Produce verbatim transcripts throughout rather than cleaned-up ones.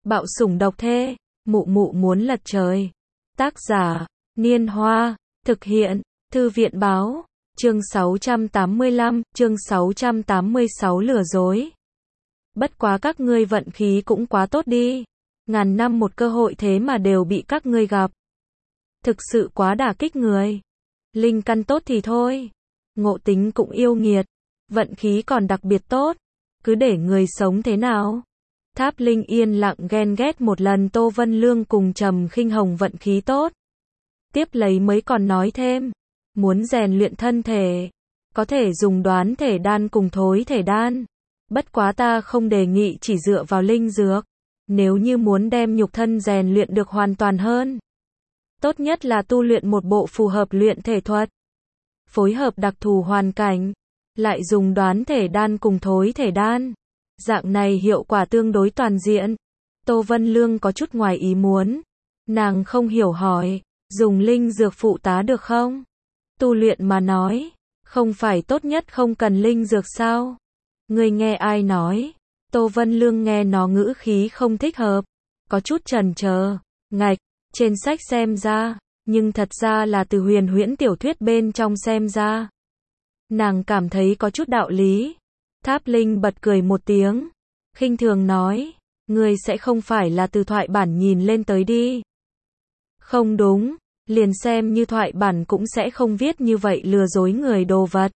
Bạo sủng độc thê, mụ mụ muốn lật trời. Tác giả, Niên Hoa, thực hiện, Thư viện báo, chương sáu trăm tám mươi lăm, chương sáu trăm tám mươi sáu lừa dối. Bất quá các ngươi vận khí cũng quá tốt đi. Ngàn năm một cơ hội thế mà đều bị các ngươi gặp. Thực sự quá đả kích người. Linh căn tốt thì thôi. Ngộ tính cũng yêu nghiệt. Vận khí còn đặc biệt tốt. Cứ để người sống thế nào. Tháp Linh yên lặng ghen ghét một lần Tô Vân Lương cùng Trầm Khinh Hồng vận khí tốt. Tiếp lấy mới còn nói thêm. Muốn rèn luyện thân thể. Có thể dùng đoán thể đan cùng thối thể đan. Bất quá ta không đề nghị chỉ dựa vào linh dược. Nếu như muốn đem nhục thân rèn luyện được hoàn toàn hơn. Tốt nhất là tu luyện một bộ phù hợp luyện thể thuật. Phối hợp đặc thù hoàn cảnh. Lại dùng đoán thể đan cùng thối thể đan. Dạng này hiệu quả tương đối toàn diện. Tô Vân Lương có chút ngoài ý muốn. Nàng không hiểu hỏi. Dùng linh dược phụ tá được không? Tu luyện mà nói. Không phải tốt nhất không cần linh dược sao? Ngươi nghe ai nói? Tô Vân Lương nghe nó ngữ khí không thích hợp. Có chút chần chờ. Ngạch. Trên sách xem ra. Nhưng thật ra là từ huyền huyễn tiểu thuyết bên trong xem ra. Nàng cảm thấy có chút đạo lý. Tháp Linh bật cười một tiếng. Khinh thường nói. Ngươi sẽ không phải là từ thoại bản nhìn lên tới đi. Không đúng. Liền xem như thoại bản cũng sẽ không viết như vậy lừa dối người đồ vật.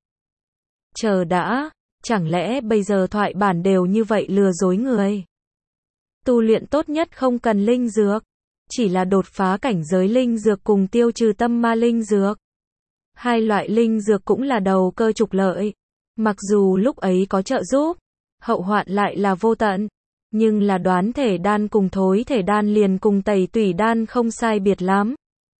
Chờ đã. Chẳng lẽ bây giờ thoại bản đều như vậy lừa dối người? Tu luyện tốt nhất không cần linh dược. Chỉ là đột phá cảnh giới linh dược cùng tiêu trừ tâm ma linh dược. Hai loại linh dược cũng là đầu cơ trục lợi. Mặc dù lúc ấy có trợ giúp, hậu hoạn lại là vô tận. Nhưng là đoán thể đan cùng thối thể đan liền cùng tẩy tủy đan không sai biệt lắm.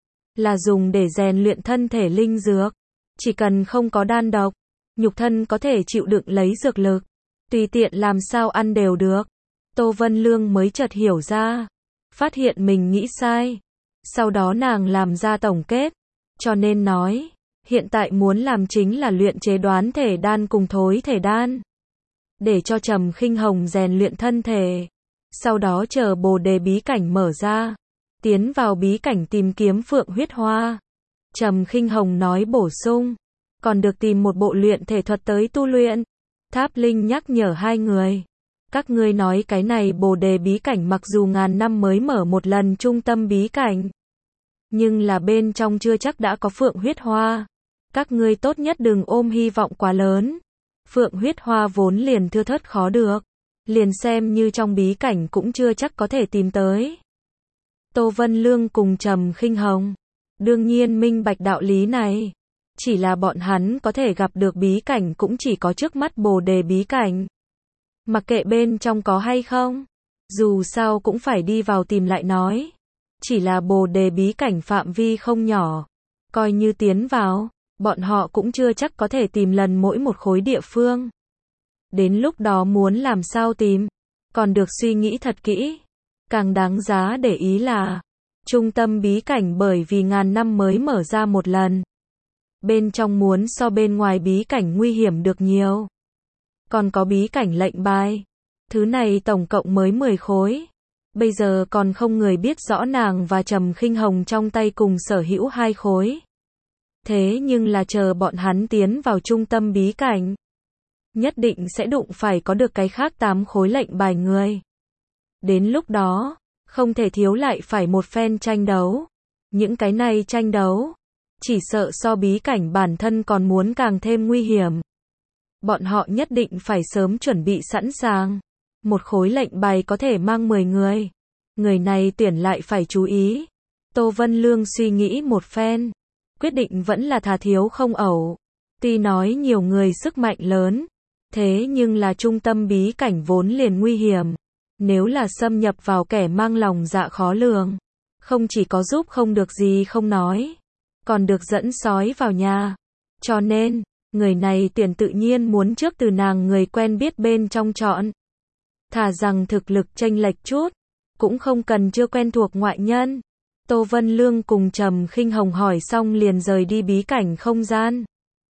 Là dùng để rèn luyện thân thể linh dược. Chỉ cần không có đan độc, nhục thân có thể chịu đựng lấy dược lực. Tùy tiện làm sao ăn đều được. Tô Vân Lương mới chợt hiểu ra. Phát hiện mình nghĩ sai. Sau đó nàng làm ra tổng kết. Cho nên nói. Hiện tại muốn làm chính là luyện chế đoán thể đan cùng thối thể đan. Để cho Trầm Khinh Hồng rèn luyện thân thể. Sau đó chờ Bồ Đề bí cảnh mở ra. Tiến vào bí cảnh tìm kiếm Phượng huyết hoa. Trầm Khinh Hồng nói bổ sung. Còn được tìm một bộ luyện thể thuật tới tu luyện. Tháp Linh nhắc nhở hai người. Các ngươi nói cái này Bồ Đề bí cảnh mặc dù ngàn năm mới mở một lần trung tâm bí cảnh. Nhưng là bên trong chưa chắc đã có Phượng huyết hoa. Các ngươi tốt nhất đừng ôm hy vọng quá lớn. Phượng huyết hoa vốn liền thưa thớt khó được. Liền xem như trong bí cảnh cũng chưa chắc có thể tìm tới. Tô Vân Lương cùng Trầm Khinh Hồng. Đương nhiên minh bạch đạo lý này. Chỉ là bọn hắn có thể gặp được bí cảnh cũng chỉ có trước mắt Bồ Đề bí cảnh. Mặc kệ bên trong có hay không. Dù sao cũng phải đi vào tìm lại nói. Chỉ là Bồ Đề bí cảnh phạm vi không nhỏ. Coi như tiến vào. Bọn họ cũng chưa chắc có thể tìm lần mỗi một khối địa phương. Đến lúc đó muốn làm sao tìm. Còn được suy nghĩ thật kỹ. Càng đáng giá để ý là. Trung tâm bí cảnh bởi vì ngàn năm mới mở ra một lần. Bên trong muốn so bên ngoài bí cảnh nguy hiểm được nhiều. Còn có bí cảnh lệnh bài. Thứ này tổng cộng mới mười khối. Bây giờ còn không người biết rõ nàng và Trầm Khinh Hồng trong tay cùng sở hữu hai khối. Thế nhưng là chờ bọn hắn tiến vào trung tâm bí cảnh. Nhất định sẽ đụng phải có được cái khác tám khối lệnh bài người. Đến lúc đó, không thể thiếu lại phải một phen tranh đấu. Những cái này tranh đấu. Chỉ sợ so bí cảnh bản thân còn muốn càng thêm nguy hiểm. Bọn họ nhất định phải sớm chuẩn bị sẵn sàng. Một khối lệnh bài có thể mang mười người. Người này tuyển lại phải chú ý. Tô Vân Lương suy nghĩ một phen. Quyết định vẫn là thà thiếu không ẩu. Tuy nói nhiều người sức mạnh lớn. Thế nhưng là trung tâm bí cảnh vốn liền nguy hiểm. Nếu là xâm nhập vào kẻ mang lòng dạ khó lường. Không chỉ có giúp không được gì không nói. Còn được dẫn sói vào nhà. Cho nên, người này tuyển tự nhiên muốn trước từ nàng người quen biết bên trong chọn. Thà rằng thực lực chênh lệch chút. Cũng không cần chưa quen thuộc ngoại nhân. Tô Vân Lương cùng Trầm Khinh Hồng hỏi xong liền rời đi bí cảnh không gian.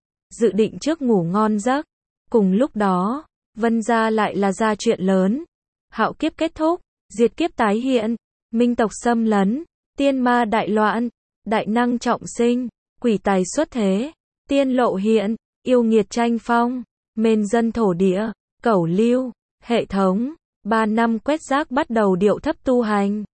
Dự định trước ngủ ngon giấc. Cùng lúc đó, Vân gia lại là ra chuyện lớn. Hạo kiếp kết thúc. diệt kiếp tái hiện, minh tộc xâm lấn, tiên ma đại loạn, đại năng trọng sinh, quỷ tài xuất thế, tiên lộ hiện, yêu nghiệt tranh phong, mên dân thổ địa, cẩu lưu, hệ thống, ba năm quét rác bắt đầu điệu thấp tu hành.